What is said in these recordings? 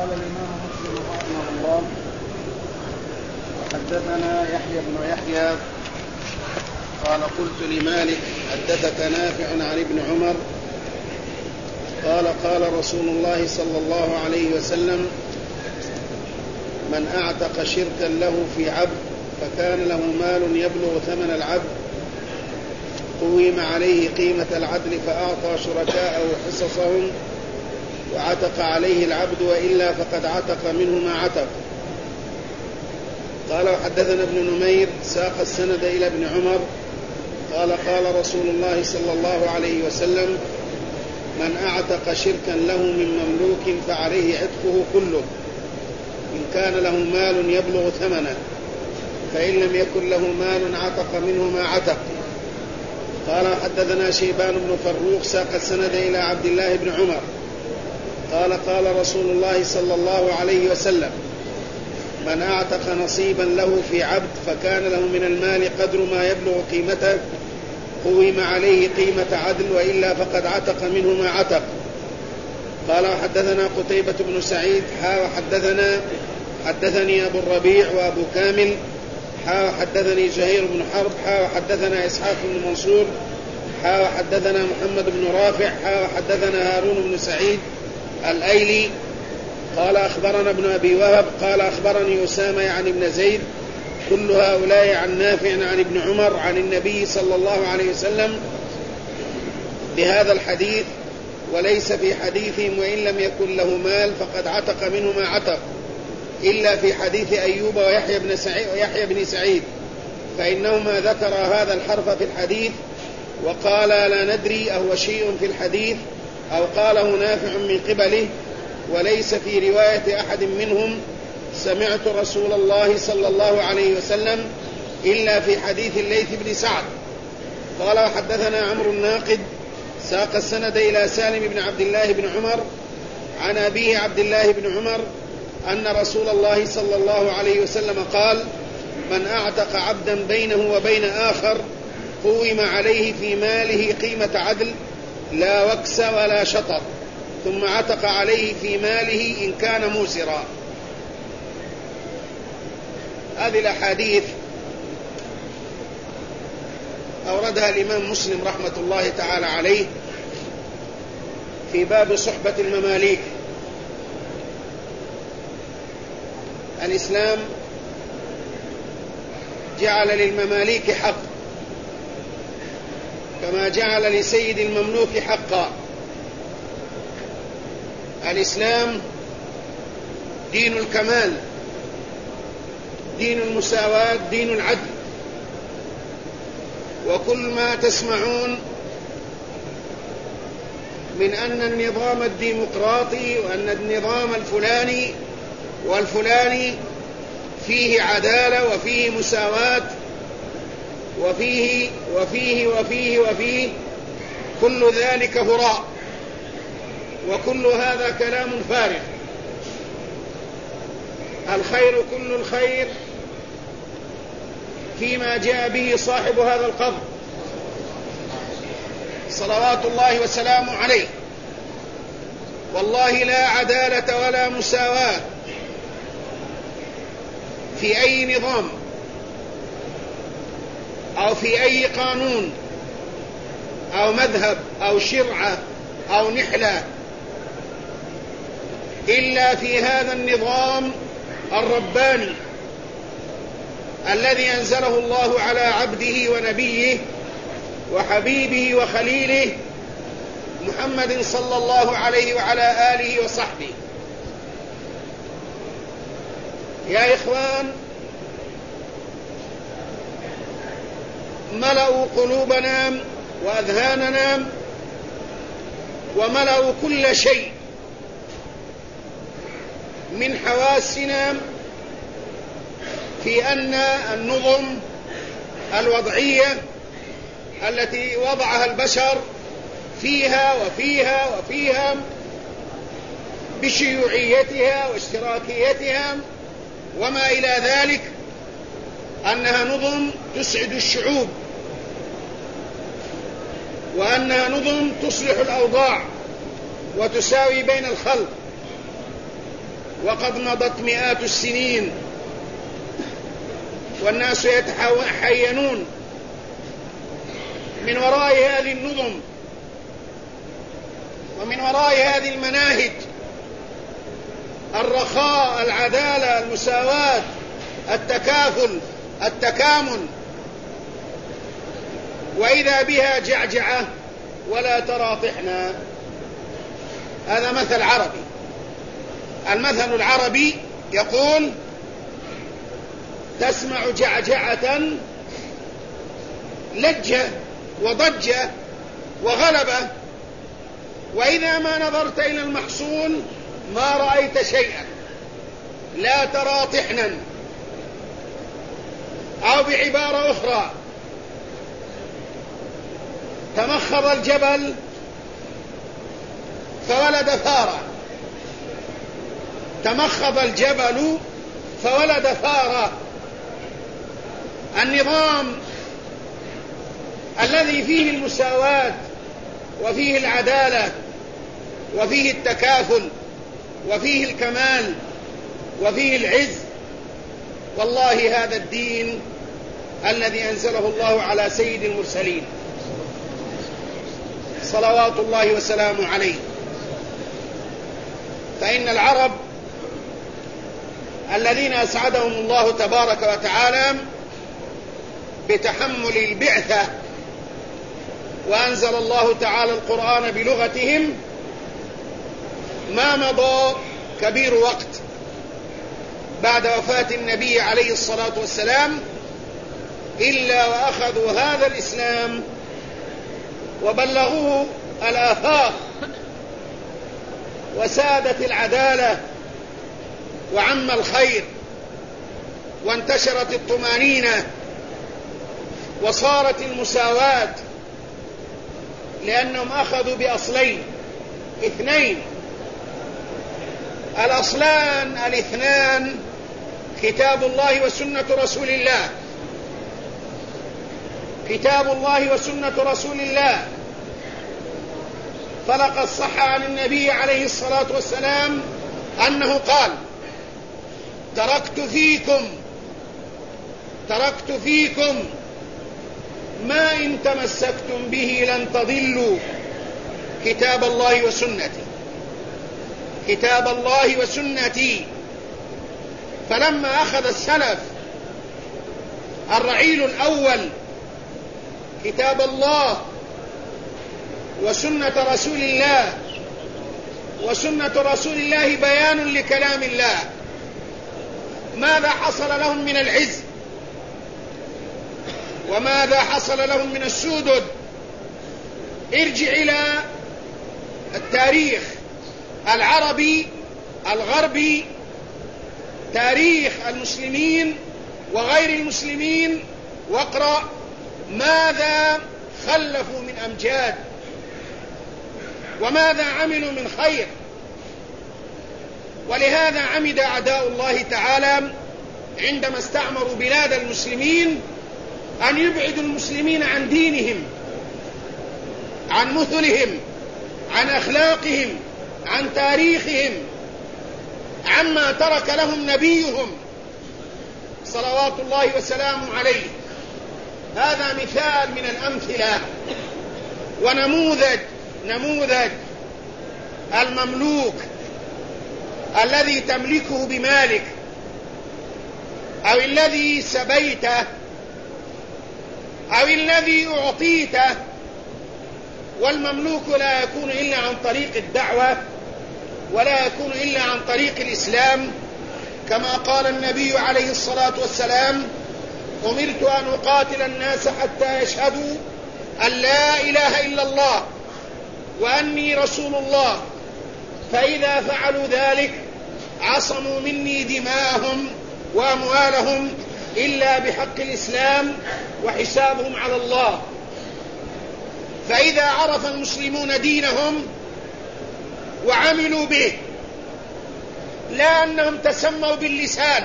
قال الإمام مسلم رحمه الله: حدثنا يحيى بن يحيى قال قلت لمالك حدثك نافع عن ابن عمر قال قال رسول الله صلى الله عليه وسلم: من أعتق شركا له في عبد فكان له مال يبلغ ثمن العبد قوم عليه قيمة العدل فأعطى شركاءه حصصهم وعتق عليه العبد وإلا فقد عتق منه ما عتق. قال وحدثنا ابن نمير ساق السند إلى ابن عمر قال قال رسول الله صلى الله عليه وسلم: من أعتق شركا له من مملوك فعليه عتقه كله إن كان له مال يبلغ ثمنه، فإن لم يكن له مال عتق منه ما عتق. قال حدثنا شيبان بن فروخ ساق السند إلى عبد الله بن عمر قال قال رسول الله صلى الله عليه وسلم: من أعتق نصيبا له في عبد فكان له من المال قدر ما يبلغ قيمته قوم عليه قيمة عدل وإلا فقد عتق منه ما عتق. قال حدثنا قتيبة بن سعيد حدثني أبو الربيع وأبو كامل حدثني زهير بن حرب حدثنا إسحاق بن منصور حدثنا محمد بن رافع حدثنا هارون بن سعيد الأيلي قال أخبرنا ابن أبي وهب قال أخبرني أسامة عن ابن زيد كل هؤلاء عن نافع عن ابن عمر عن النبي صلى الله عليه وسلم بهذا الحديث، وليس في حديثهم وإن لم يكن له مال فقد عتق منه ما عتق إلا في حديث أيوب ويحيى بن سعيد فإنهما ذكر هذا الحرف في الحديث وقال لا ندري أهو شيء في الحديث أو قاله نافع من قبله، وليس في رواية أحد منهم سمعت رسول الله صلى الله عليه وسلم إلا في حديث الليث بن سعد. قال وحدثنا عمرو الناقد ساق السند إلى سالم بن عبد الله بن عمر عن أبيه عبد الله بن عمر أن رسول الله صلى الله عليه وسلم قال: من أعتق عبدا بينه وبين آخر قوم عليه في ماله قيمة عدل لا وكس ولا شطر ثم عتق عليه في ماله إن كان موسرا. هذه الأحاديث أوردها الإمام مسلم رحمة الله تعالى عليه في باب صحبة المماليك. الإسلام جعل للمماليك حق كما جعل لسيد المملوك حقا. الإسلام دين الكمال، دين المساواة، دين العدل. وكل ما تسمعون من أن النظام الديمقراطي وأن النظام الفلاني والفلاني فيه عدالة وفيه مساواة وفيه وفيه وفيه وفيه، كل ذلك هراء، وكل هذا كلام فارغ. الخير كل الخير فيما جاء به صاحب هذا القبر صلوات الله وسلامه عليه. والله لا عدالة ولا مساواة في أي نظام أو في أي قانون أو مذهب أو شرعة أو نحلة إلا في هذا النظام الرباني الذي أنزله الله على عبده ونبيه وحبيبه وخليله محمد صلى الله عليه وعلى آله وصحبه. يا إخوان، ملأوا قلوبنا وأذهاننا وملأوا كل شيء من حواسنا في أن النظم الوضعية التي وضعها البشر فيها وفيها وفيها بشيوعيتها واشتراكيتها وما إلى ذلك، أنها نظم تسعد الشعوب وأنها نظم تصلح الأوضاع وتساوي بين الخلق. وقد مضت مئات السنين والناس يتحينون من وراء هذه النظم ومن وراء هذه المناهج: الرخاء، العدالة، المساواة، التكافل، التكامل، وإذا بها جعجعة ولا ترى طحنا. هذا مثل عربي. المثل العربي يقول: تسمع جعجعة لجة وضجة وغلبة، وإذا ما نظرت إلى المحصول ما رأيت شيئا، لا ترى طحنا. أو بعبارة أخرى: تمخض الجبل فولد فارا. تمخض الجبل فولد فارا. النظام الذي فيه المساواة وفيه العدالة وفيه التكافل وفيه الكمال وفيه العز، والله هذا الدين الذي أنزله الله على سيد المرسلين صلوات الله وسلامه عليه. فإن العرب الذين أسعدهم الله تبارك وتعالى بتحمل البعثة وأنزل الله تعالى القرآن بلغتهم، ما مضى كبير وقت بعد وفاة النبي عليه الصلاة والسلام إلا وأخذوا هذا الإسلام وبلغوه الآفاق، وسادت العدالة وعم الخير وانتشرت الطمأنينة وصارت المساواة، لأنهم أخذوا بأصلين اثنين. الأصلان الاثنان كتاب الله وسنة رسول الله. كتاب الله وسنة رسول الله، فلقد صح عن النبي عليه الصلاة والسلام أنه قال: تركت فيكم ما إن تمسكتم به لن تضلوا، كتاب الله وسنتي، كتاب الله وسنتي. فلما أخذ السلف الرعيل الأول كتاب الله وسنة رسول الله، وسنة رسول الله بيان لكلام الله، ماذا حصل لهم من العز وماذا حصل لهم من السودد؟ ارجع إلى التاريخ العربي الغربي، تاريخ المسلمين وغير المسلمين، واقرأ ماذا خلفوا من أمجاد وماذا عملوا من خير. ولهذا عمد أعداء الله تعالى عندما استعمروا بلاد المسلمين أن يبعدوا المسلمين عن دينهم، عن مثلهم، عن أخلاقهم، عن تاريخهم، عما ترك لهم نبيهم صلوات الله وسلامه عليه. هذا مثال من الأمثلة ونموذج المملوك الذي تملكه بمالك، أو الذي سبيته، أو الذي أعطيته. والمملوك لا يكون إلا عن طريق الدعوة، ولا يكون إلا عن طريق الإسلام، كما قال النبي عليه الصلاة والسلام: أمرت أن أقاتل الناس حتى يشهدوا أن لا إله إلا الله وأني رسول الله، فإذا فعلوا ذلك عصموا مني دماءهم وأموالهم إلا بحق الإسلام وحسابهم على الله. فإذا عرف المسلمون دينهم وعملوا به، لا أنهم تسموا باللسان،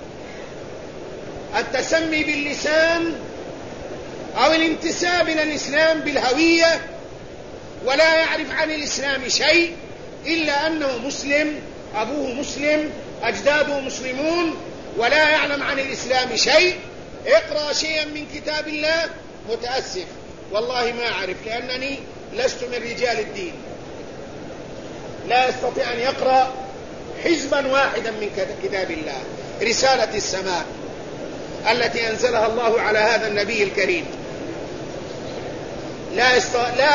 التسمي باللسان أو الانتساب إلى الإسلام بالهوية، ولا يعرف عن الإسلام شيء إلا أنه مسلم أبوه مسلم، أجداده مسلمون، ولا يعلم عن الإسلام شيء، اقرأ شيئا من كتاب الله، متأسف والله ما أعرف، لأنني لست من رجال الدين، لا يستطيع أن يقرأ حزبا واحدا من كتاب الله، رسالة السماء التي أنزلها الله على هذا النبي الكريم. لا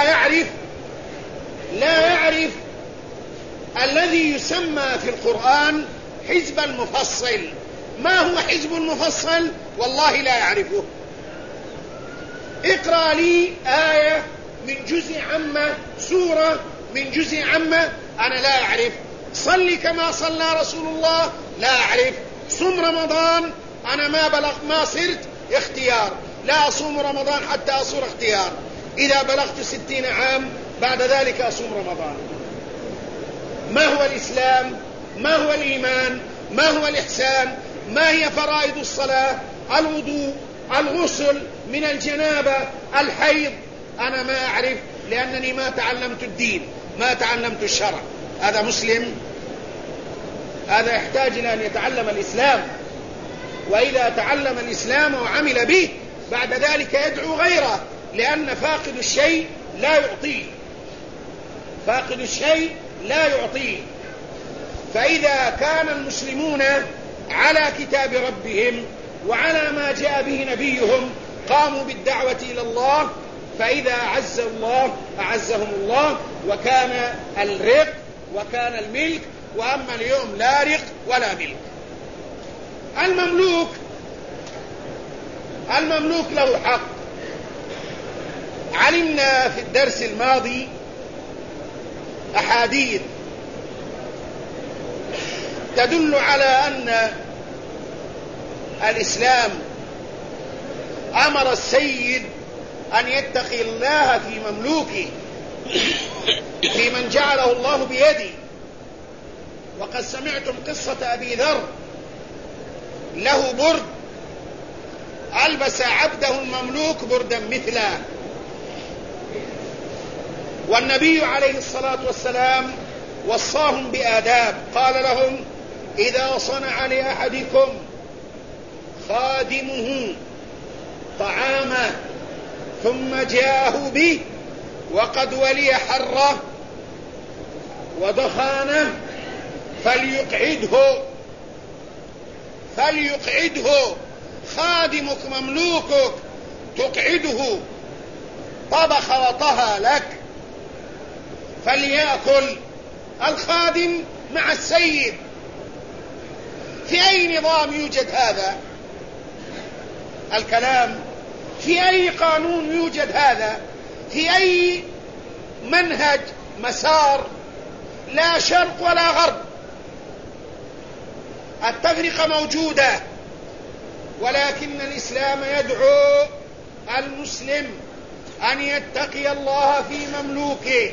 يعرف الذي يسمى في القرآن حزب المفصل. ما هو حزب المفصل؟ والله لا يعرفه. اقرأ لي آية من جزء عامة، سورة من جزء عامة، أنا لا أعرف. صل كما صلى رسول الله، لا أعرف. صم رمضان، أنا ما صرت اختيار، لا أصوم رمضان حتى أصور اختيار، إذا بلغت 60 عام بعد ذلك أصوم رمضان. ما هو الإسلام؟ ما هو الإيمان؟ ما هو الإحسان؟ ما هي فرائض الصلاة؟ الوضوء، الغسل من الجنابة، الحيض، أنا ما أعرف، لأنني ما تعلمت الدين، ما تعلمت الشرع. هذا مسلم؟ هذا يحتاج إلى أن يتعلم الإسلام، وإذا تعلم الإسلام وعمل به بعد ذلك يدعو غيره، لأن فاقد الشيء لا يعطيه، فاقد الشيء لا يعطيه. فإذا كان المسلمون على كتاب ربهم وعلى ما جاء به نبيهم قاموا بالدعوة إلى الله، فإذا أعز الله أعزهم الله، وكان الرق وكان الملك. وأما اليوم لا رق ولا ملك. المملوك له حق. علمنا في الدرس الماضي أحاديث تدل على أن الإسلام أمر السيد أن يتقي الله في مملوكه، في من جعله الله بيده. وقد سمعتم قصة أبي ذر، له برد، ألبس عبده المملوك بردا مثله، والنبي عليه الصلاة والسلام وصاهم بآداب، قال لهم: إذا صنع لأحدكم خادمه طعاما ثم جاءه به وقد ولي حره ودخانه فليقعده. خادمك مملوكك تقعده، طبخ وطهى لك، فليأكل. الخادم مع السيد. في أي نظام يوجد هذا الكلام؟ في أي قانون يوجد هذا؟ في أي منهج مسار؟ لا شرق ولا غرب، التفرقة موجودة، ولكن الإسلام يدعو المسلم أن يتقي الله في مملوكه،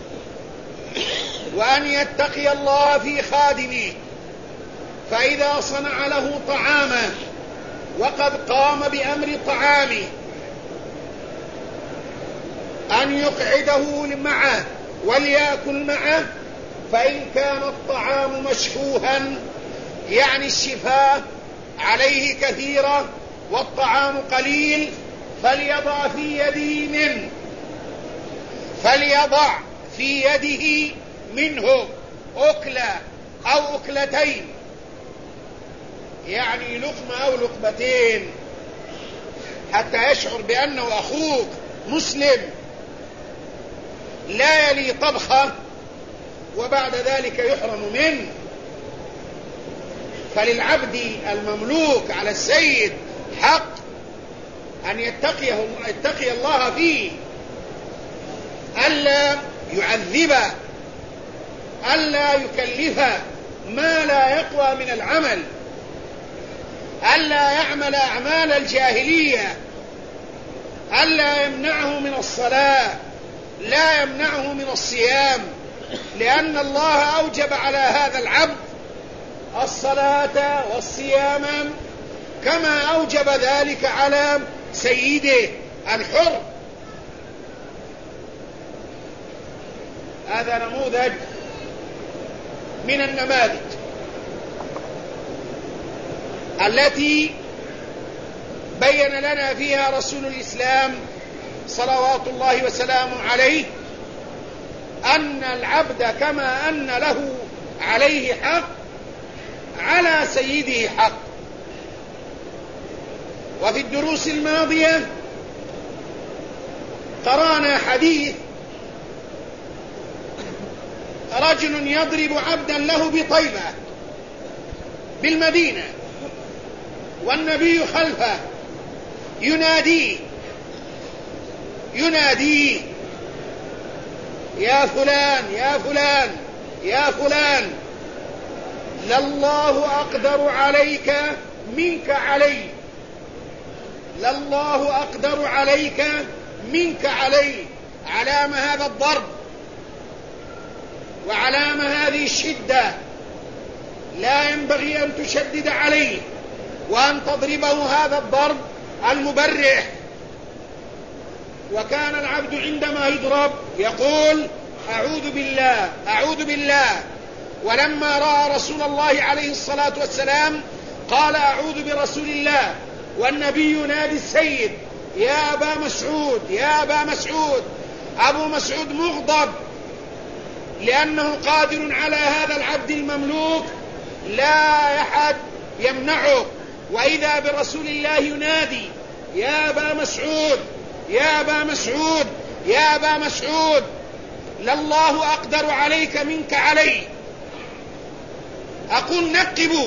وأن يتقي الله في خادمه. فإذا صنع له طعاما وقد قام بأمر طعامه أن يقعده معه وليأكل معه، فإن كان الطعام مشفوها يعني الشفاء عليه كثيرة والطعام قليل، فليضع في يده منه أكلة أو أكلتين، يعني لقمة أو لقمتين، حتى يشعر بأنه أخوك مسلم، لا يلي طبخة وبعد ذلك يحرم منه. فللعبد المملوك على السيد حق أن يتقي الله فيه، ألا يعذبه، ألا يكلفه ما لا يقوى من العمل، ألا يعمل أعمال الجاهلية، ألا يمنعه من الصلاة، لا يمنعه من الصيام، لأن الله أوجب على هذا العبد الصلاة والصيام كما أوجب ذلك على سيده الحر. هذا نموذج من النماذج التي بين لنا فيها رسول الإسلام صلوات الله وسلامه عليه أن العبد كما أن له عليه حق على سيده حق. وفي الدروس الماضية قرأنا حديث رجل يضرب عبدا له بطيبة بالمدينة والنبي خلفه يناديه يا فلان يا فلان يا فلان، لله أقدر عليك منك علي، لله أقدر عليك منك علي. علام هذا الضرب وعلام هذه الشدة، لا ينبغي أن تشدد عليه وأن تضربه هذا الضرب المبرح. وكان العبد عندما يضرب يقول أعوذ بالله أعوذ بالله، ولما رأى رسول الله عليه الصلاة والسلام قال أعوذ برسول الله، والنبي ينادي السيد يا أبا مسعود يا أبا مسعود. أبو مسعود مغضب لأنه قادر على هذا العبد المملوك، لا أحد يمنعه، وإذا برسول الله ينادي يا أبا مسعود يا أبا مسعود يا أبا مسعود، لله أقدر عليك منك علي. أقول نقبوا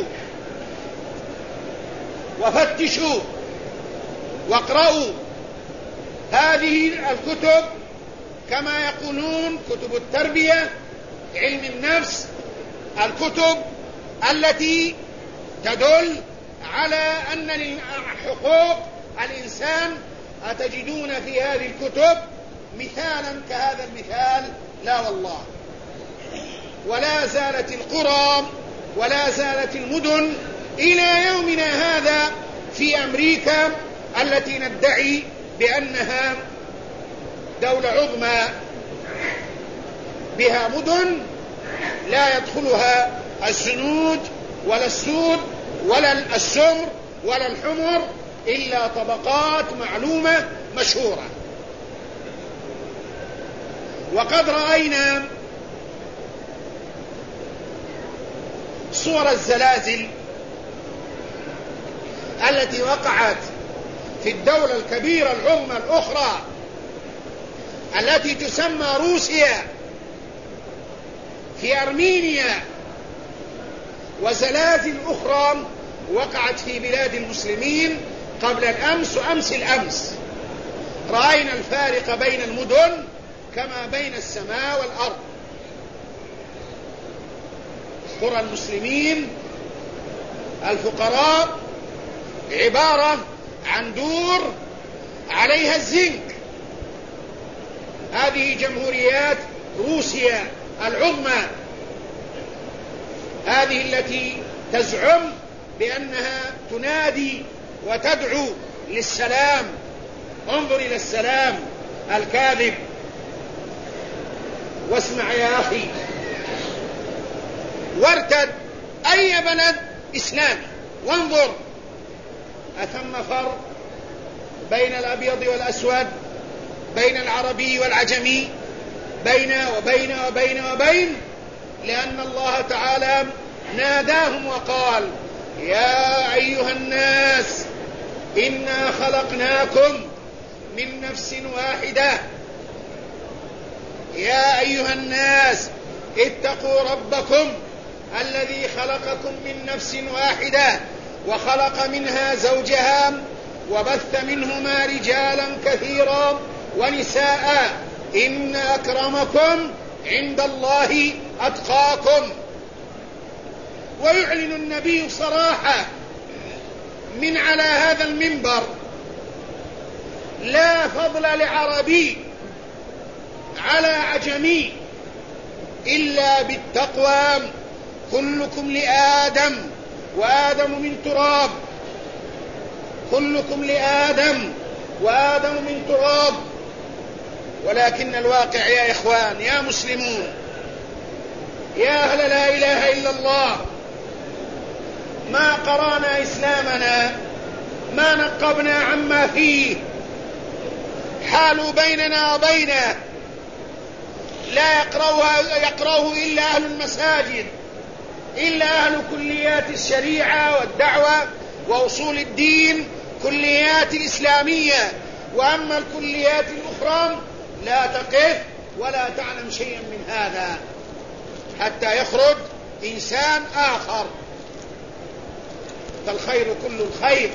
وفتشوا واقرأوا هذه الكتب كما يقولون كتب التربية، علم النفس، الكتب التي تدل على أن حقوق الإنسان. أتجدون في هذه الكتب مثالا كهذا المثال؟ لا والله. ولا زالت القرى ولا زالت المدن إلى يومنا هذا في أمريكا التي ندعي بأنها دولة عظمى بها مدن لا يدخلها الزنود ولا السود ولا السمر ولا الحمر إلا طبقات معلومة مشهورة. وقد رأينا صور الزلازل التي وقعت في الدولة الكبيرة العظمى الأخرى التي تسمى روسيا، في أرمينيا، وزلازل أخرى وقعت في بلاد المسلمين قبل الأمس وأمس الأمس. رأينا الفارق بين المدن كما بين السماء والأرض. قرى المسلمين الفقراء عبارة عن دور عليها الزنك. هذه جمهوريات روسيا العظمى، هذه التي تزعم بأنها تنادي وتدعو للسلام. انظر إلى السلام الكاذب. واسمع يا أخي، وارتد أي بلد إسلامي وانظر أثم فرق بين الأبيض والأسود، بين العربي والعجمي، بين وبين وبين وبين، لأن الله تعالى ناداهم وقال يا أيها الناس إنا خلقناكم من نفس واحدة، يا أيها الناس اتقوا ربكم الذي خلقكم من نفس واحدة وخلق منها زوجها وبث منهما رجالا كثيرا ونساء إن أكرمكم عند الله أتقاكم. ويعلن النبي صراحة من على هذا المنبر لا فضل لعربي على عجمي إلا بالتقوى، كلكم لآدم وآدم من تراب، كلكم لآدم وآدم من تراب. ولكن الواقع يا إخوان يا مسلمون يا أهل لا إله إلا الله، ما قرانا إسلامنا، ما نقبنا عما فيه، حالوا بيننا وبينه، لا يقرأه إلا أهل المساجد، إلا أهل كليات الشريعة والدعوة وأصول الدين، كليات الإسلامية، وأما الكليات الأخرى لا تقف ولا تعلم شيئا من هذا حتى يخرج إنسان آخر. فالخير كل الخير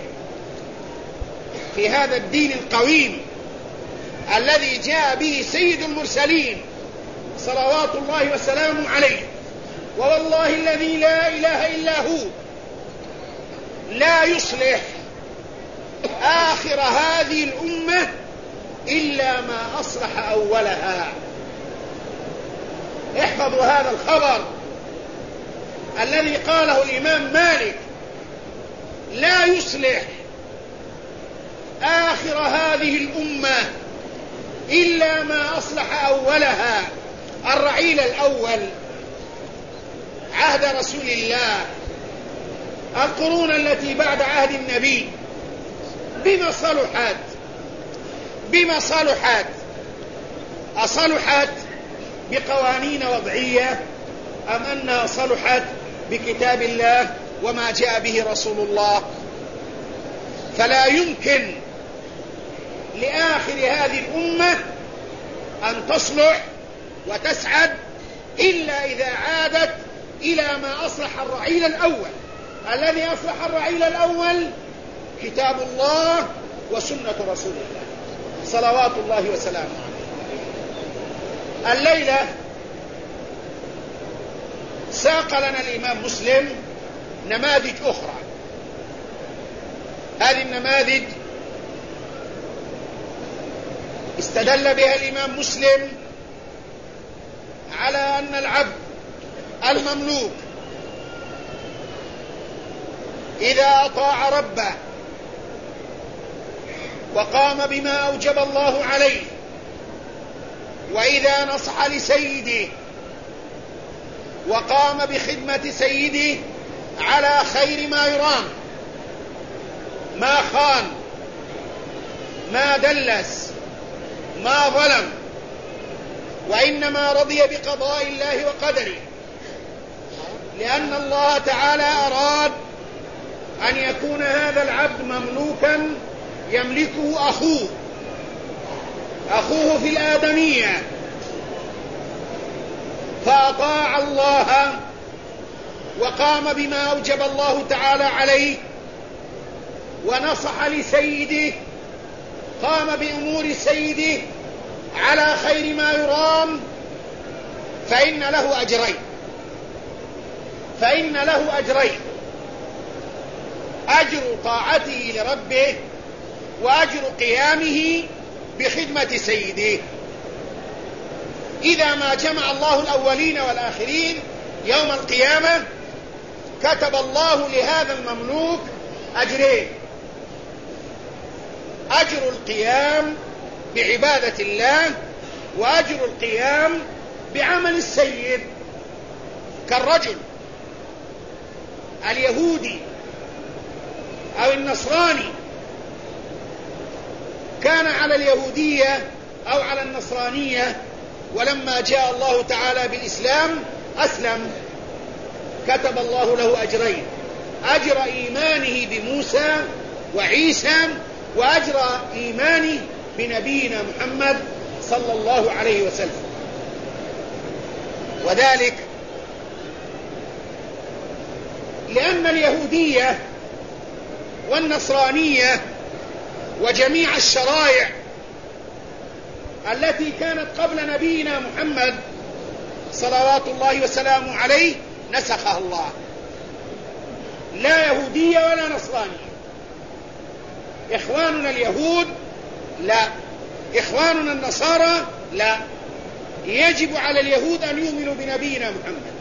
في هذا الدين القويم الذي جاء به سيد المرسلين صلوات الله وسلامه عليه. ووالله الذي لا إله إلا هو لا يصلح آخر هذه الأمة إلا ما أصلح أولها. احفظوا هذا الخبر الذي قاله الإمام مالك: لا يصلح آخر هذه الأمة إلا ما أصلح أولها. الرعيل الأول عهد رسول الله، القرون التي بعد عهد النبي بما صلحت أصلحت بقوانين وضعية أم أنها صلحت بكتاب الله وما جاء به رسول الله؟ فلا يمكن لآخر هذه الأمة أن تصلح وتسعد إلا إذا عادت إلى ما أصلح الرعيل الأول. الذي أصلح الرعيل الأول كتاب الله وسنة رسول الله صلوات الله وسلامه عليه. الليلة ساق لنا الإمام مسلم نماذج أخرى. هذه النماذج استدل بها الإمام مسلم على أن العبد المملوك إذا أطاع ربه وقام بما أوجب الله عليه، وإذا نصح لسيده وقام بخدمة سيده على خير ما يرام، ما خان، ما دلس، ما ظلم، وإنما رضي بقضاء الله وقدره، لأن الله تعالى أراد أن يكون هذا العبد مملوكا يملكه أخوه في الآدمية، فأطاع الله وقام بما أوجب الله تعالى عليه ونصح لسيده، قام بأمور سيده على خير ما يرام، فإن له أجرين: أجر طاعته لربه وأجر قيامه بخدمة سيده. إذا ما جمع الله الأولين والآخرين يوم القيامة كتب الله لهذا المملوك أجرين: أجر القيام بعبادة الله وأجر القيام بعمل السيد. كالرجل اليهودي أو النصراني كان على اليهودية أو على النصرانية، ولما جاء الله تعالى بالإسلام أسلم، كتب الله له أجرين: أجر إيمانه بموسى وعيسى وأجر إيمانه بنبينا محمد صلى الله عليه وسلم. وذلك لأن اليهودية والنصرانية وجميع الشرائع التي كانت قبل نبينا محمد صلوات الله وسلامه عليه نسخها الله، لا يهودية ولا نصرانية. إخواننا اليهود لا، إخواننا النصارى لا. يجب على اليهود أن يؤمنوا بنبينا محمد،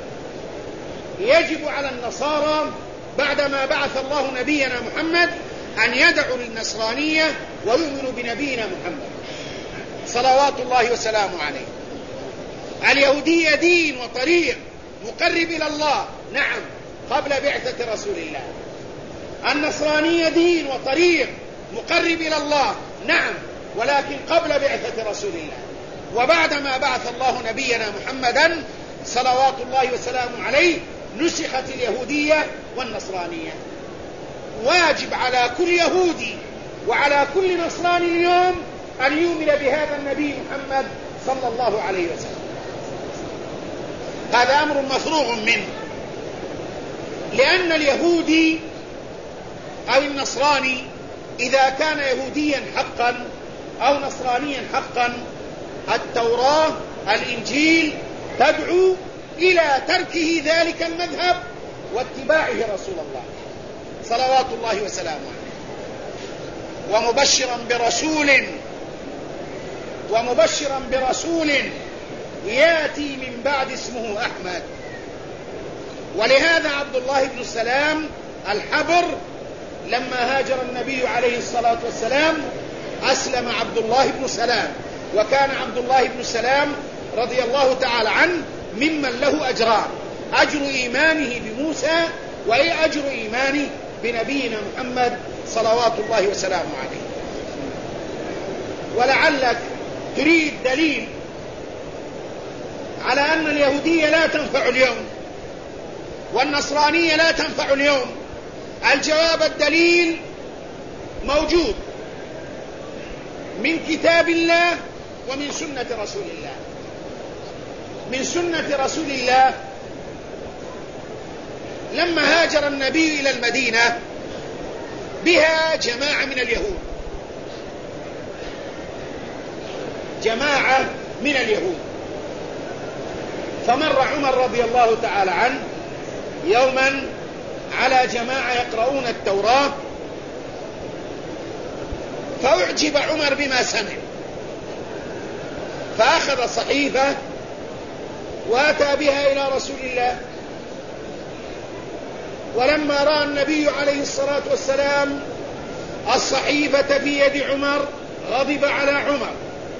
يجب على النصارى بعدما بعث الله نبينا محمد أن يدعوا للنصرانية ويؤمنوا بنبينا محمد صلوات الله وسلامه عليه. اليهودية دين وطريق مقرب إلى الله، نعم، قبل بعثة رسول الله. النصرانية دين وطريق مقرب إلى الله، نعم، ولكن قبل بعثة رسول الله. وبعدما بعث الله نبينا محمدا صلوات الله وسلامه عليه نسخت اليهودية والنصرانية. واجب على كل يهودي وعلى كل نصراني اليوم أن يؤمن بهذا النبي محمد صلى الله عليه وسلم. هذا أمر مفروغ منه، لأن اليهودي أو النصراني إذا كان يهوديا حقا أو نصرانيا حقا، التوراة الإنجيل تدعو إلى تركه ذلك المذهب واتباعه رسول الله صلوات الله وسلامه عليه، ومبشرا برسول يأتي من بعد اسمه أحمد. ولهذا عبد الله بن السلام الحبر لما هاجر النبي عليه الصلاة والسلام أسلم عبد الله بن سلام، وكان عبد الله بن سلام رضي الله تعالى عنه ممن له أجران: أجر إيمانه بموسى وأجر إيمانه بنبينا محمد صلوات الله وسلامه عليه. ولعلك تريد دليل على أن اليهودية لا تنفع اليوم والنصرانية لا تنفع اليوم. الجواب الدليل موجود من كتاب الله ومن سنة رسول الله. من سنة رسول الله لما هاجر النبي إلى المدينة بها جماعة من اليهود، جماعة من اليهود. فمر عمر رضي الله تعالى عنه يوما على جماعة يقرؤون التوراة، فأعجب عمر بما سمع، فأخذ صحيفة وأتى بها إلى رسول الله. ولما رأى النبي عليه الصلاة والسلام الصحيفة في يد عمر غضب على عمر.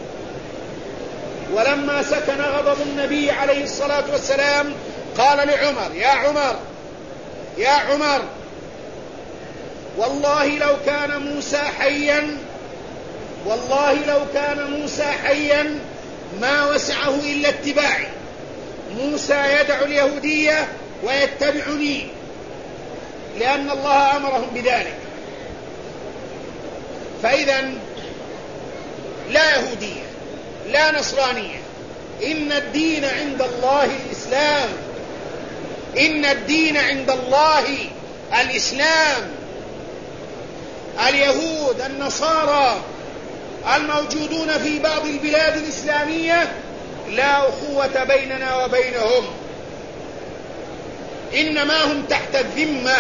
ولما سكن غضب النبي عليه الصلاة والسلام قال لعمر: يا عمر والله لو كان موسى حيا ما وسعه إلا اتباعي. موسى يدع اليهودية ويتبعني لأن الله أمرهم بذلك. فإذا لا يهودية لا نصرانية، إن الدين عند الله الإسلام، إن الدين عند الله الإسلام. اليهود النصارى الموجودون في بعض البلاد الإسلامية لا أخوة بيننا وبينهم، إنما هم تحت الذمة،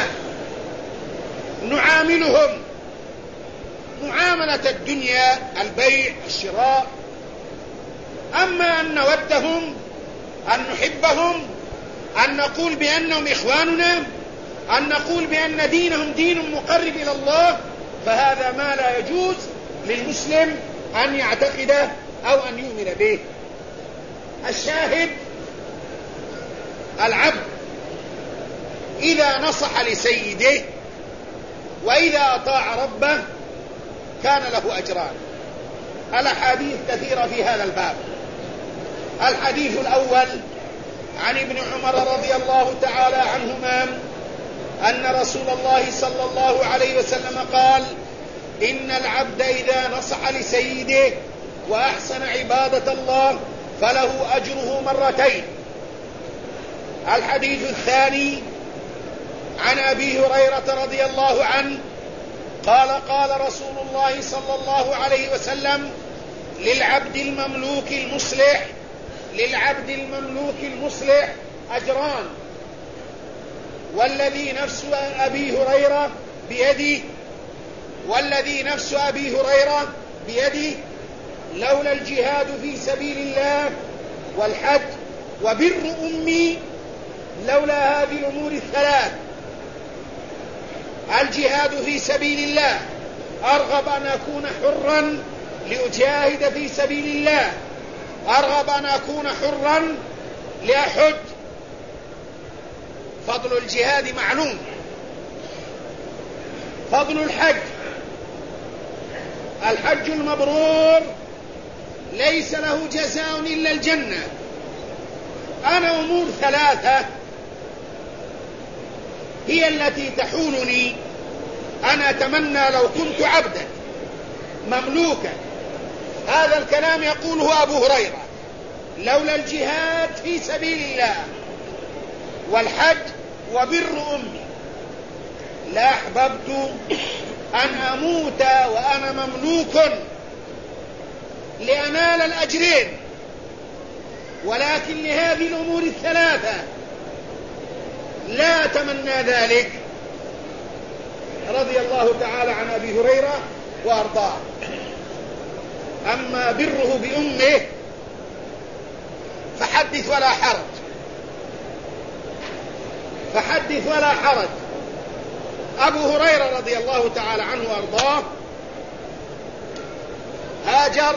نعاملهم معاملة الدنيا، البيع الشراء. أما أن نودهم، أن نحبهم، أن نقول بأنهم إخواننا، أن نقول بأن دينهم دين مقرب إلى الله، فهذا ما لا يجوز للمسلم أن يعتقده أو أن يؤمن به. الشاهد: العبد إذا نصح لسيده وإذا أطاع ربه كان له أجران. الأحاديث كثيرة في هذا الباب. الحديث الأول عن ابن عمر رضي الله تعالى عنهما أن رسول الله صلى الله عليه وسلم قال: إن العبد إذا نصح لسيده وأحسن عبادة الله فله أجره مرتين. الحديث الثاني عن أبي هريرة رضي الله عنه قال: قال رسول الله صلى الله عليه وسلم: للعبد المملوك المصلح أجران، والذي نفس أبي هريرة بيده لولا الجهاد في سبيل الله والحج وبر أمي، لولا هذه الأمور الثلاث، الجهاد في سبيل الله، أرغب أن أكون حرا لأجاهد في سبيل الله، أرغب أن أكون حرا لأحج، فضل الجهاد معلوم. فضل الحج: الحج المبرور ليس له جزاء إلا الجنة. أنا أمور ثلاثة هي التي تحولني. أنا أتمنى لو كنت عبدا مملوكا. هذا الكلام يقوله أبو هريرة: لولا الجهاد في سبيل الله والحج وبر أمي لأحببت أن أموت وأنا مملوك لأنال الأجرين، ولكن لهذه الأمور الثلاثة لا أتمنى ذلك. رضي الله تعالى عن أبي هريرة وأرضاه. أما بره بأمه فحدث ولا حرج، فحدث ولا حرج. أبو هريرة رضي الله تعالى عنه وأرضاه هاجر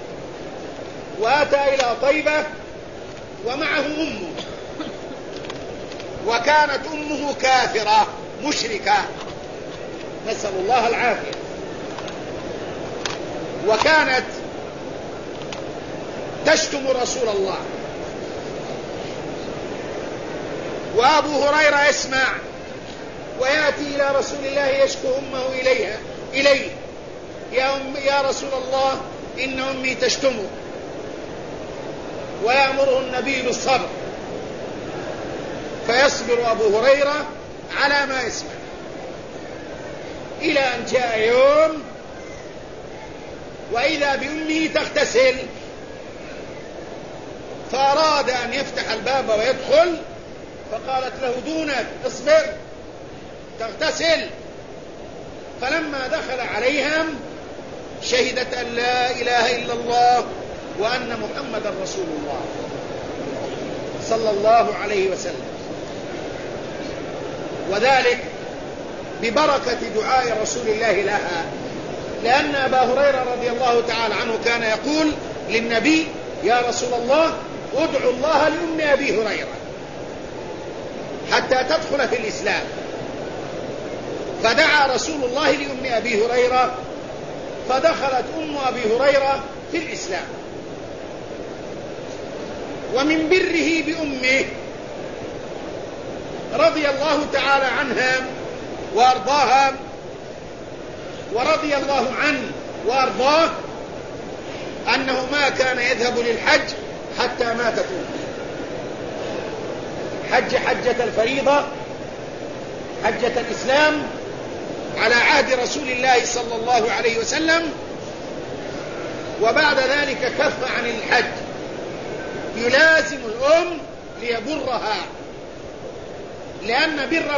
وأتى إلى طيبة ومعه أمه، وكانت أمه كافرة مشركة، نسأل الله العافية، وكانت تشتم رسول الله. وأبو هريرة يسمع ويأتي إلى رسول الله يشكو أمه إليه: يا رسول الله إن أمي تشتمه. ويأمره النبي بالصبر، فيصبر أبو هريرة على ما يسمع، إلى أن جاء يوم وإذا بأمه تغتسل، فأراد أن يفتح الباب ويدخل، فقالت له: دونك، اصبر، تغتسل. فلما دخل عليهم شهدت أن لا إله إلا الله وأن محمدا رسول الله صلى الله عليه وسلم، وذلك ببركة دعاء رسول الله لها، لأن أبا هريرة رضي الله تعالى عنه كان يقول للنبي: يا رسول الله ادعو الله لأم أبي هريرة حتى تدخل في الإسلام. فدعا رسول الله لأم أبي هريرة فدخلت أم أبي هريرة في الإسلام. ومن بره بأمه رضي الله تعالى عنها وأرضاها، ورضي الله عنه وأرضاه، أنه ما كان يذهب للحج حتى ماتت أمه. حجة الفريضة، حجة الإسلام على عهد رسول الله صلى الله عليه وسلم، وبعد ذلك كف عن الحج، يلازم الأم ليبرها، لأن بر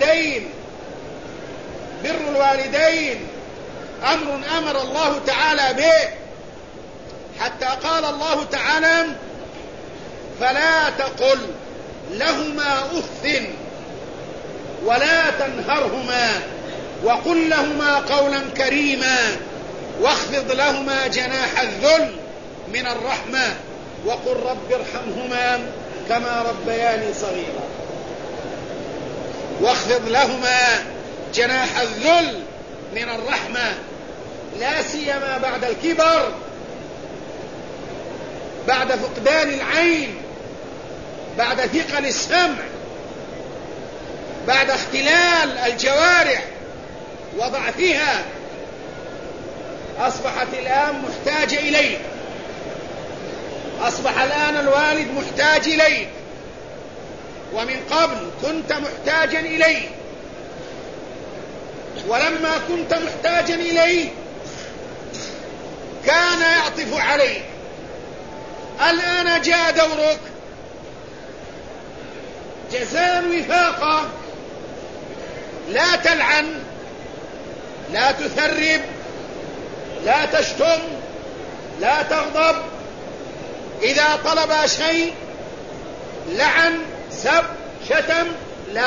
الوالدين أمر أمر الله تعالى به، حتى قال الله تعالى: فلا تقل لهما أف ولا تنهرهما وقل لهما قولا كريما واخفض لهما جناح الذل من الرحمة وقل رب ارحمهما كما ربياني صغيرا. واخفض لهما جناح الذل من الرحمة، لا سيما بعد الكبر، بعد فقدان العين، بعد ثقل السمع، بعد اختلال الجوارح وضعفها، أصبحت الآن محتاجة إليك، أصبح الآن الوالد محتاج إليك، ومن قبل كنت محتاجا إليه، ولما كنت محتاجا إليه كان يعطف عليك. الآن جاء دورك، جزاء وفاقا، لا تلعن، لا تثرب، لا تشتم، لا تغضب. إذا طلب شيء لعن، سب، شتم، لا،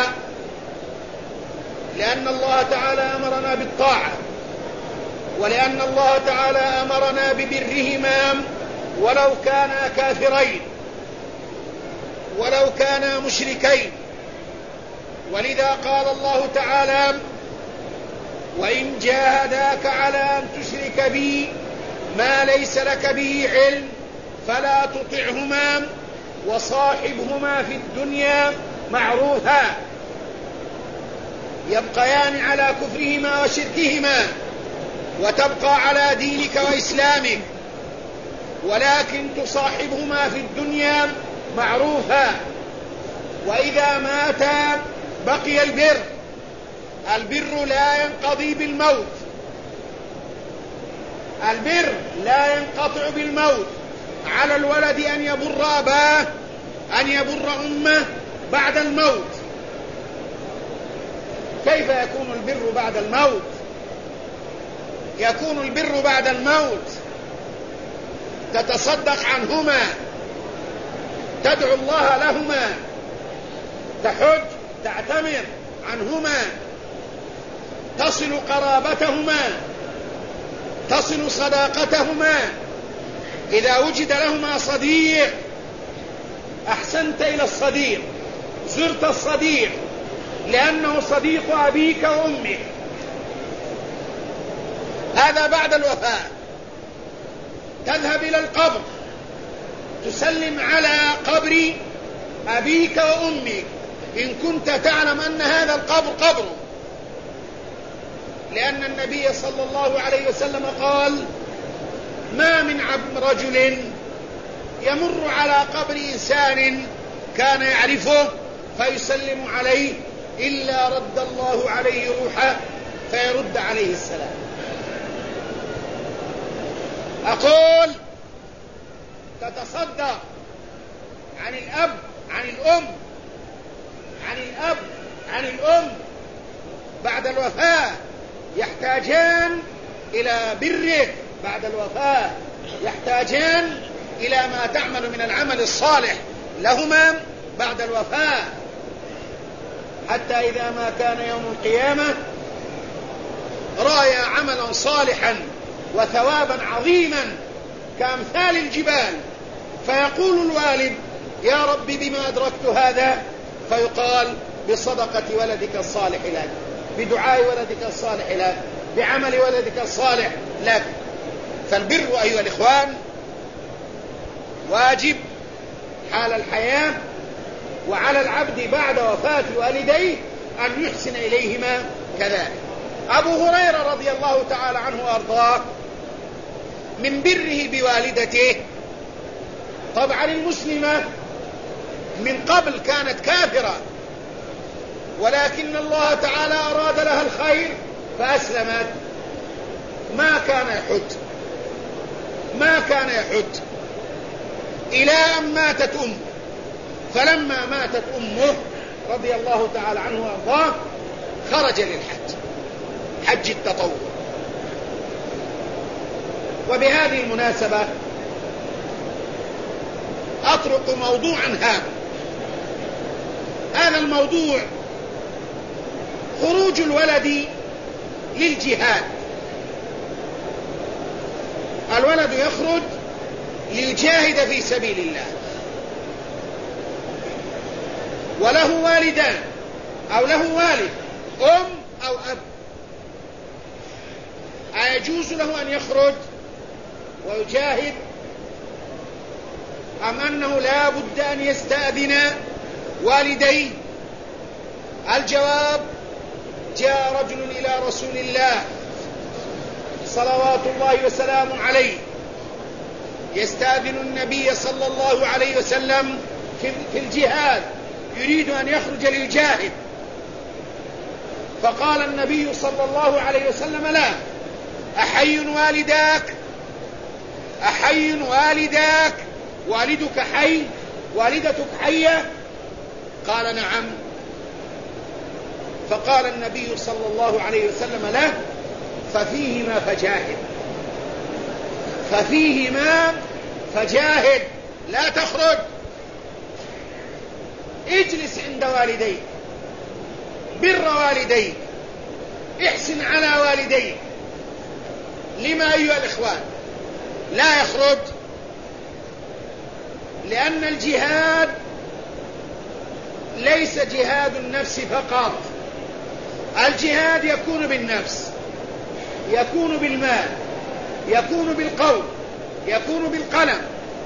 لأن الله تعالى أمرنا بالطاعة، ولأن الله تعالى أمرنا ببرهما ولو كانا كافرين ولو كانا مشركين. ولذا قال الله تعالى: وإن جاهداك على أن تشرك بي ما ليس لك به علم فلا تطعهما وصاحبهما في الدنيا معروفا. يبقيان على كفرهما وشركهما وتبقى على دينك وإسلامك، ولكن تصاحبهما في الدنيا معروفا. وإذا ماتا بقي البر. البر لا ينقضي بالموت، البر لا ينقطع بالموت. على الولد أن يبر أباه، أن يبر أمه بعد الموت. كيف يكون البر بعد الموت؟ يكون البر بعد الموت. تتصدق عنهما، تدعو الله لهما، تحج، تعتمر عنهما، تصل قرابتهما، تصل صداقتهما. إذا وجد لهما صديق أحسنت إلى الصديق، زرت الصديق لأنه صديق أبيك وأمك. هذا بعد الوفاة. تذهب إلى القبر تسلم على قبر أبيك وأمك إن كنت تعلم أن هذا القبر قبره، لأن النبي صلى الله عليه وسلم قال: ما من رجل يمر على قبر إنسان كان يعرفه فيسلم عليه إلا رد الله عليه روحه فيرد عليه السلام. أقول: تتصدق عن الأب، عن الأم، عن الأب، عن الأم بعد الوفاة، يحتاجان إلى برك بعد الوفاة، يحتاجان إلى ما تعمل من العمل الصالح لهما بعد الوفاة، حتى إذا ما كان يوم القيامة رأي عملا صالحا وثوابا عظيما كأمثال الجبال، فيقول الوالد: يا رب بما أدركت هذا؟ فيقال: بصدقة ولدك الصالح لك، بدعاء ولدك الصالح لك، بعمل ولدك الصالح لك. فالبر أيها الإخوان واجب حال الحياة، وعلى العبد بعد وفاة والديه أن يحسن إليهما كذلك. أبو هريرة رضي الله تعالى عنه وأرضاه من بره بوالدته، طبعا المسلمة من قبل كانت كافرة، ولكن الله تعالى أراد لها الخير فأسلمت. ما كان يحج إلى أن ماتت أمه، فلما ماتت أمه رضي الله تعالى عنه وأرضاه خرج للحج، حج التطوع. وبهذه المناسبة أطرق موضوعا هام. هذا الموضوع خروج الولد للجهاد. الولد يخرج ليجاهد في سبيل الله، وله والدان أو له والد أم أو أب. أيجوز له أن يخرج ويجاهد، أم أنه لا بد أن يستأذن والديه؟ الجواب: جاء رجل إلى رسول الله صلوات الله وسلامه عليه يستأذن النبي صلى الله عليه وسلم في الجهاد، يريد أن يخرج للجاهد. فقال النبي صلى الله عليه وسلم: لا. أحي والداك؟ أحي والداك؟ والدك حي؟ والدتك حية؟ قال: نعم. فقال النبي صلى الله عليه وسلم له: ففيهما فجاهد، ففيهما فجاهد، لا تخرج، اجلس عند والديك، بر والديك، احسن على والديك. لما أيها الإخوان لا يخرج؟ لأن الجهاد ليس جهاد النفس فقط، الجهاد يكون بالنفس، يكون بالمال، يكون بالقول، يكون بالقلم،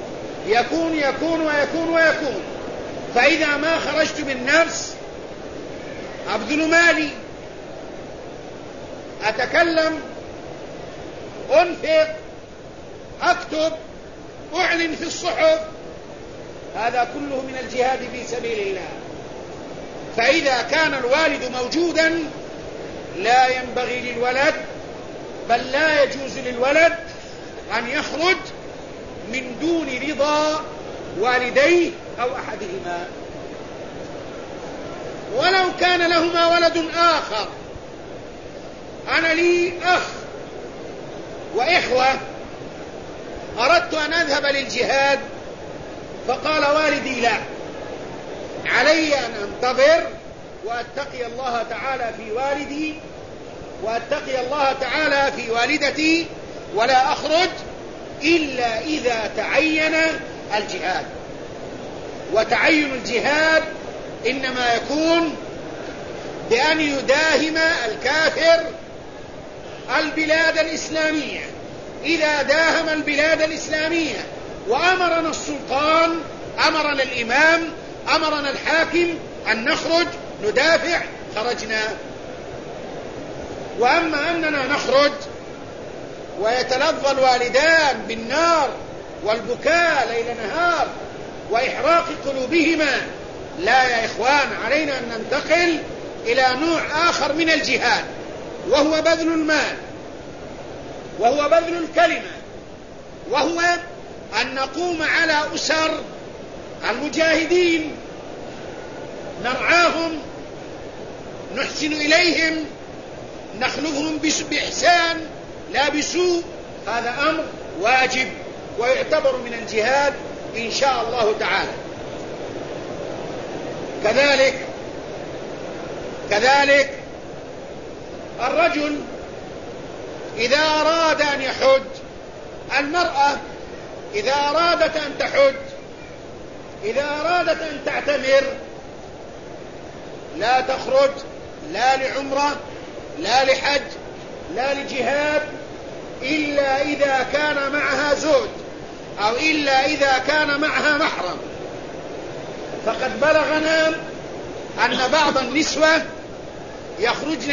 يكون. فإذا ما خرجت بالنفس أبذل مالي، أتكلم، أنفق، أكتب، أعلن في الصحف، هذا كله من الجهاد في سبيل الله. فإذا كان الوالد موجودا لا ينبغي للولد، بل لا يجوز للولد أن يخرج من دون رضا والديه أو أحدهما، ولو كان لهما ولد آخر. أنا لي أخ وإخوة، أردت أن أذهب للجهاد فقال والدي لا، علي أن أنتظر وأتقي الله تعالى في والدي وأتقي الله تعالى في والدتي، ولا أخرج إلا إذا تعين الجهاد. وتعين الجهاد إنما يكون بأن يداهم الكافر البلاد الإسلامية. إذا داهم البلاد الإسلامية وأمرنا السلطان، أمرنا الإمام، أمرنا الحاكم أن نخرج ندافع، خرجنا. وأما أننا نخرج ويتلظى الوالدان بالنار والبكاء ليل نهار وإحراق قلوبهما، لا يا إخوان، علينا أن ننتقل إلى نوع آخر من الجهاد، وهو بذل المال، وهو بذل الكلمة، وهو أن نقوم على أسر المجاهدين، نرعاهم، نحسن إليهم، نخلفهم بإحسان لا بسوء. هذا أمر واجب ويعتبر من الجهاد إن شاء الله تعالى. كذلك الرجل إذا أراد أن يحج، المرأة إذا أرادت أن تحج، إذا أرادت أن تعتمر، لا تخرج لا لعمرة لا لحج لا لجهاد إلا إذا كان معها زوج، أو إلا إذا كان معها محرم. فقد بلغنا أن بعض النسوة يخرجن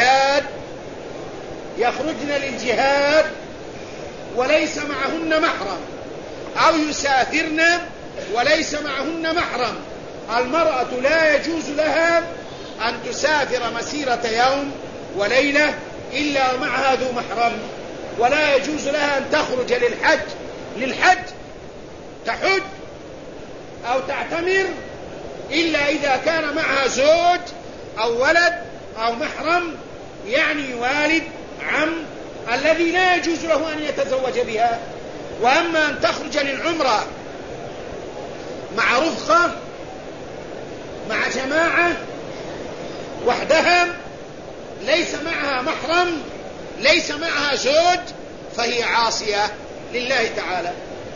للجهاد وليس معهن محرم، أو يسافرن وليس معهن محرم. المرأة لا يجوز لها أن تسافر مسيرة يوم وليلة إلا معها ذو محرم، ولا يجوز لها أن تخرج للحج تحج أو تعتمر إلا إذا كان معها زوج أو ولد أو محرم، يعني والد، عم، الذي لا يجوز له أن يتزوج بها. وأما أن تخرج للعمرة مع رفقة، مع جماعة، وحدها، ليس معها محرم، ليس معها زوج، فهي عاصية لله تعالى.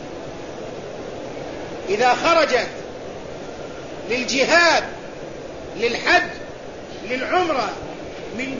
إذا خرجت للجهاد، للحج، للعمرة من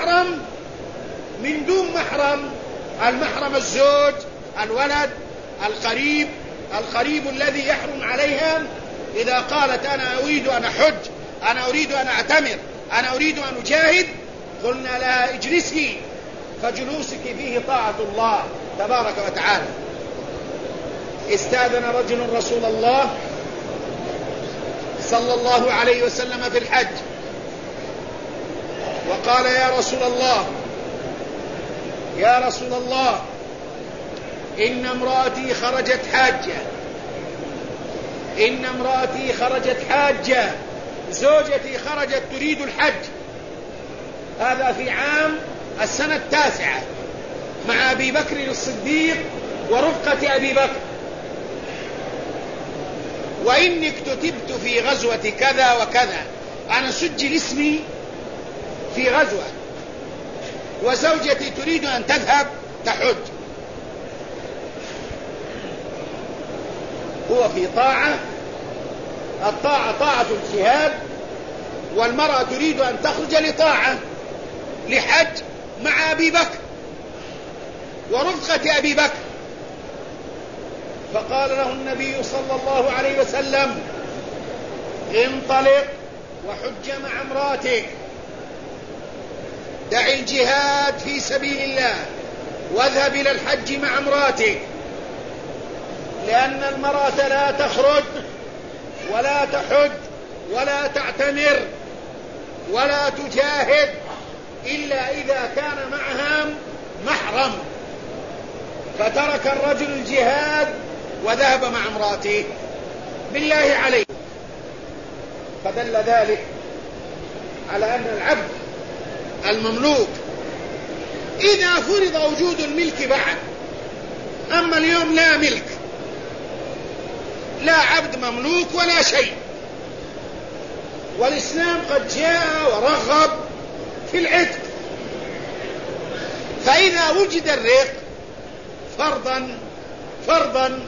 دون محرم، المحرم الزوج، الولد، القريب الذي يحرم عليها، إذا قالت أنا أريد أن أحج، أنا أريد أن أعتمر، أنا أريد أن أجاهد، قلنا لها اجلسي، فجلوسك فيه طاعة الله تبارك وتعالى. استأذن رجل رسول الله صلى الله عليه وسلم في الحج، وقال يا رسول الله إن امرأتي خرجت حاجة، زوجتي خرجت تريد الحج. هذا في عام السنة 9 مع أبي بكر الصديق ورفقة أبي بكر، وإني اكتتبت في غزوة كذا وكذا، أنا سجل اسمي في غزوة، وزوجتي تريد أن تذهب تحج. هو في طاعة الطاعة طاعة اجتهاد، والمرأة تريد أن تخرج لطاعة لحج مع أبي بكر ورفقة أبي بكر، فقال له النبي صلى الله عليه وسلم: انطلق وحج مع امراتك، دع الجهاد في سبيل الله واذهب إلى الحج مع امراتك، لأن المرأة لا تخرج ولا تحج ولا تعتمر ولا تجاهد إلا إذا كان معها محرم، فترك الرجل الجهاد وذهب مع امراته بالله عليه. فدل ذلك على أن العبد المملوك إذا فرض وجود الملك بعد، أما اليوم لا ملك، لا عبد مملوك ولا شيء، والإسلام قد جاء ورغب في العتق، فإذا وجد الرق فرضا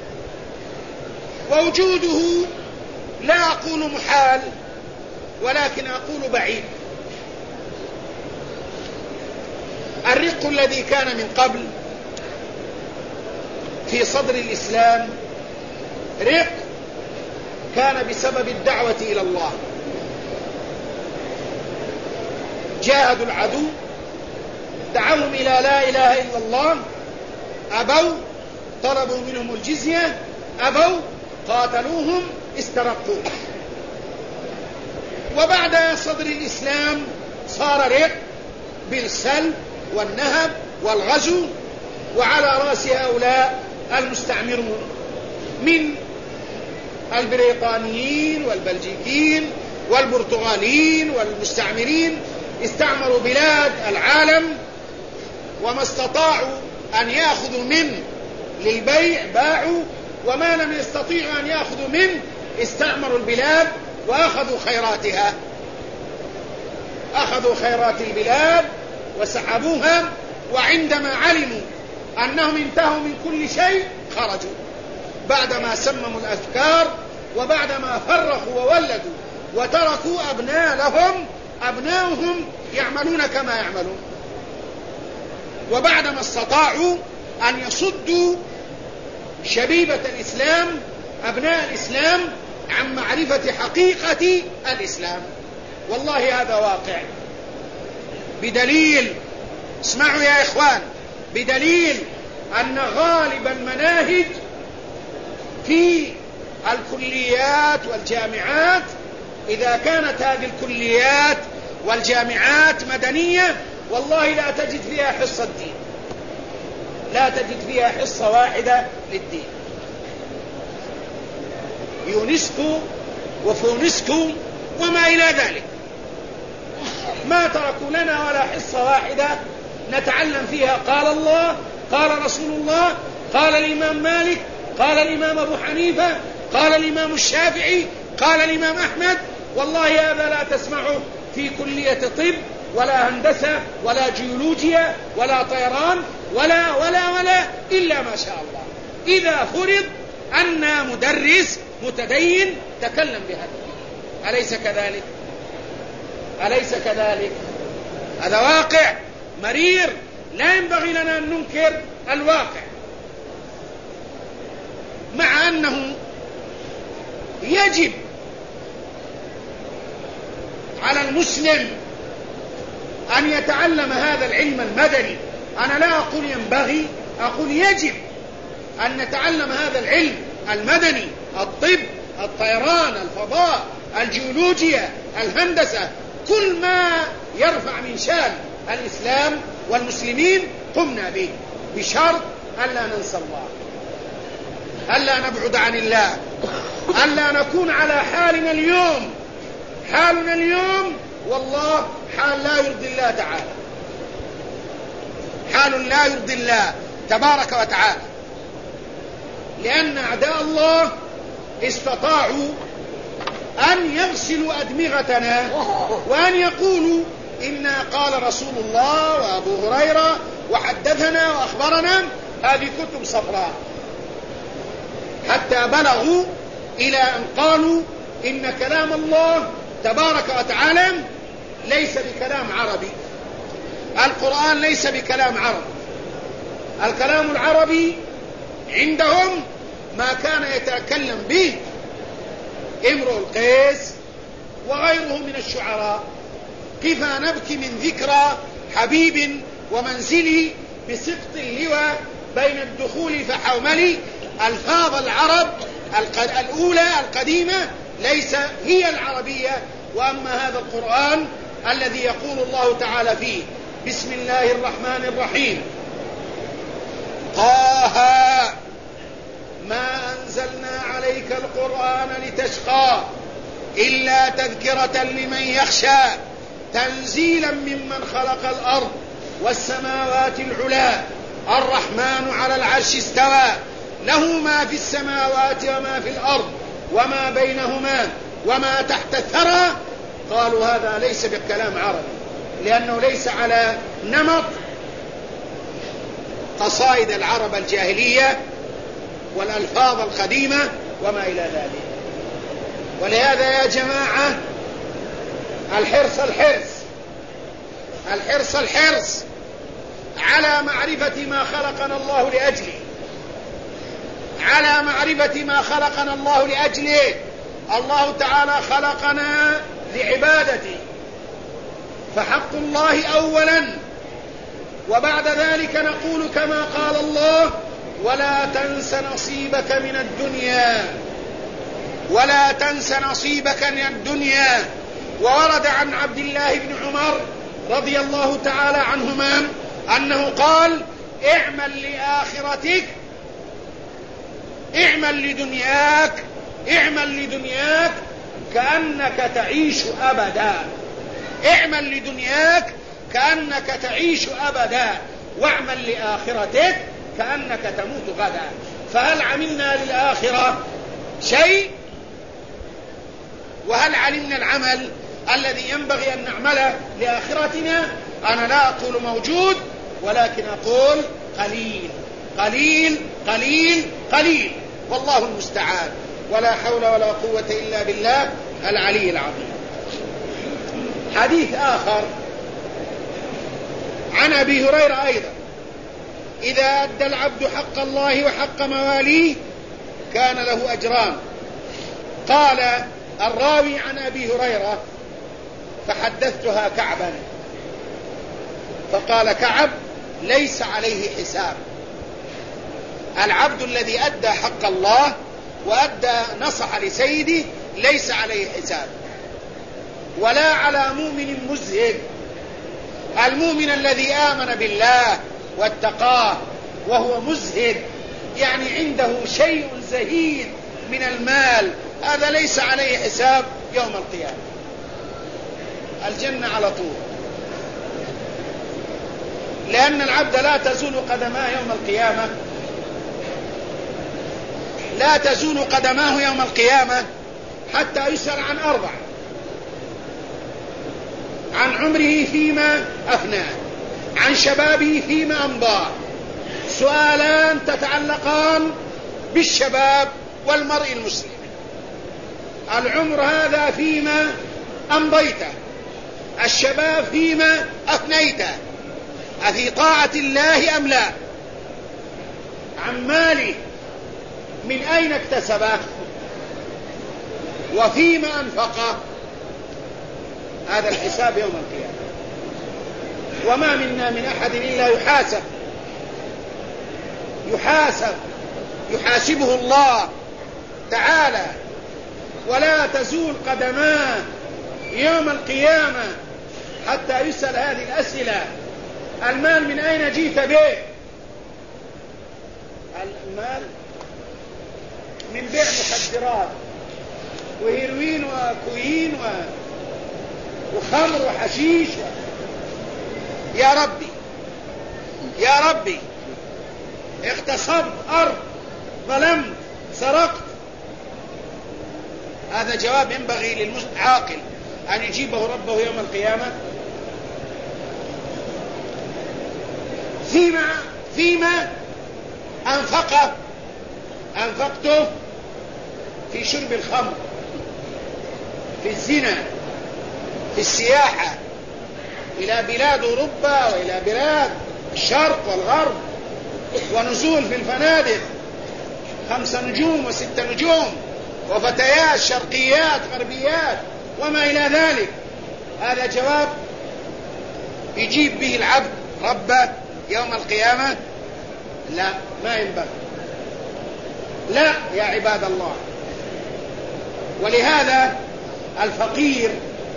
ووجوده لا أقول محال ولكن أقول بعيد. الرق الذي كان من قبل في صدر الإسلام رق كان بسبب الدعوة إلى الله، جاهدوا العدو، دعوهم إلى لا إله إلا الله، أبوا، طلبوا منهم الجزية، أبوا، قاتلوهم، استرقوا. وبعد صدر الإسلام صار رق بالسلب والنهب والغزو، وعلى رأس هؤلاء المستعمرون من البريطانيين والبلجيكيين والبرتغاليين والمستعمرين، استعمروا بلاد العالم، وما استطاعوا أن يأخذوا منه للبيع باعوا، وما لم يستطيعوا أن يأخذوا منه استعمروا البلاد وأخذوا خيراتها، أخذوا خيرات البلاد وسحبوها، وعندما علموا أنهم انتهوا من كل شيء خرجوا بعدما سمموا الأفكار، وبعدما فرقوا وولدوا وتركوا أبناؤهم يعملون كما يعملون، وبعدما استطاعوا أن يصدوا شبيبة الإسلام أبناء الإسلام عن معرفة حقيقة الإسلام. والله هذا واقع، بدليل، اسمعوا يا إخوان، بدليل أن غالب المناهج في الكليات والجامعات، إذا كانت هذه الكليات والجامعات مدنية، والله لا تجد فيها حصة الدين، لا تجد فيها حصة واحدة للدين. يونسكو وفونسكو وما إلى ذلك ما تركوا لنا ولا حصة واحدة نتعلم فيها قال الله، قال رسول الله، قال الإمام مالك، قال الإمام أبو حنيفة، قال الإمام الشافعي، قال الإمام أحمد. والله هذا لا تسمعه في كلية طب ولا هندسة ولا جيولوجيا ولا طيران ولا ولا ولا إلا ما شاء الله، إذا فرض أن مدرس متدين تكلم بهذا. أليس كذلك؟ أليس كذلك؟ هذا واقع مرير، لا ينبغي لنا أن ننكر الواقع، مع أنه يجب على المسلم أن يتعلم هذا العلم المدني. أنا لا أقول ينبغي، أقول يجب أن نتعلم هذا العلم المدني، الطب، الطيران، الفضاء، الجيولوجيا، الهندسة، كل ما يرفع من شان الإسلام والمسلمين قمنا به، بشرط ألا ننسى الله، ألا نبعد عن الله، ألا نكون على حالنا اليوم. حالنا اليوم والله حال لا يرضي الله تعالى، حال لا يرضي الله تبارك وتعالى، لأن أعداء الله استطاعوا أن يغسلوا أدمغتنا وأن يقولوا إنا قال رسول الله وأبو هريرة وحدثنا وأخبرنا، هذه كتب صفراء، حتى بلغوا إلى أن قالوا إن كلام الله تبارك وتعالى ليس بكلام عربي. القرآن ليس بكلام عربي. الكلام العربي عندهم ما كان يتكلم به امرؤ القيس وغيره من الشعراء. كيف نبكي من ذكرى حبيب ومنزلي بسقط اللواء بين الدخول فحوملي. ألفاظ العرب الأولى القديمة ليس هي العربية. وأما هذا القرآن الذي يقول الله تعالى فيه بسم الله الرحمن الرحيم طه ما أنزلنا عليك القرآن لتشقى إلا تذكرة لمن يخشى تنزيلا ممن خلق الأرض والسماوات العلى الرحمن على العرش استوى له ما في السماوات وما في الأرض وما بينهما وما تحت الثرى. قالوا هذا ليس بكلام عربي لأنه ليس على نمط قصائد العرب الجاهلية والألفاظ القديمة وما إلى ذلك. ولهذا يا جماعة الحرص على معرفة ما خلقنا الله لأجله، على معرفة ما خلقنا الله لأجله. الله تعالى خلقنا لعبادته، فحق الله أولا، وبعد ذلك نقول كما قال الله ولا تنس نصيبك من الدنيا، ولا تنس نصيبك من الدنيا. وورد عن عبد الله بن عمر رضي الله تعالى عنهما أنه قال اعمل لآخرتك، اعمل لدنياك كأنك تعيش أبدا، اعمل لدنياك كأنك تعيش أبدا، واعمل لآخرتك كأنك تموت غدا. فهل عملنا للآخرة شيء؟ وهل علمنا العمل الذي ينبغي أن نعمله لآخرتنا؟ أنا لا أقول موجود، ولكن أقول قليل قليل قليل قليل، والله المستعان، ولا حول ولا قوة إلا بالله العلي العظيم. حديث آخر عن أبي هريرة أيضا: إذا أدى العبد حق الله وحق مواليه كان له أجران. قال الراوي عن أبي هريرة: فحدثتها كعبا، فقال كعب: ليس عليه حساب. العبد الذي أدى حق الله وأدى نصح لسيده ليس عليه حساب، ولا على مؤمن مزهد. المؤمن الذي آمن بالله واتقاه وهو مزهد، يعني عنده شيء زهيد من المال، هذا ليس عليه حساب يوم القيامة، الجنة على طول. لأن العبد لا تزول قدماه يوم القيامة، لا تزول قدماه يوم القيامة حتى يسأل عن 4: عن عمره فيما أفناه، عن شبابه فيما أمضاه. سؤالان تتعلقان بالشباب والمرء المسلم: العمر هذا فيما أمضيته، الشباب فيما أفنيته، أفي طاعة الله أم لا؟ عن ماله من أين اكتسبه وفيما أنفقه. هذا الحساب يوم القيامة. وما منا من أحد إلا يحاسبه الله تعالى، ولا تزول قدماه يوم القيامة حتى يسأل هذه الأسئلة: المال من أين جئت به؟ المال من بيع مخدرات وهيروين وكوين وخمر وحشيش. يا ربي اغتصبت أرض، ظلمت، سرقت. هذا جواب ينبغي للعاقل أن يجيبه ربه يوم القيامة. فيما أنفقته في شرب الخمر في الزنا، في السياحة إلى بلاد أوروبا وإلى بلاد الشرق والغرب، ونزول في الفنادق 5 نجوم و6 نجوم، وفتيات شرقيات غربيات وما إلى ذلك. هذا جواب يجيب به العبد ربه يوم القيامة؟ لا، ما ينبغي. لا يا عباد الله. ولهذا الفقير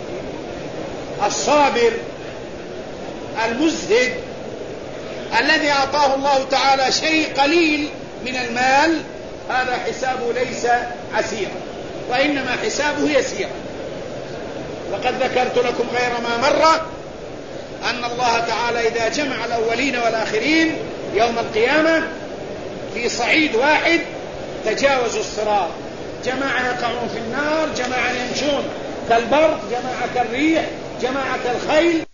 الصابر المزهد الذي أعطاه الله تعالى شيء قليل من المال، هذا حسابه ليس عسيرا، وإنما حسابه يسير. وقد ذكرت لكم غير ما مرة أن الله تعالى إذا جمع الأولين والآخرين يوم القيامة في صعيد واحد تجاوزوا الصراط، جماعة يقعون في النار، جماعة يمشون كالبرق، جماعة كالريح، جماعة كالخيل.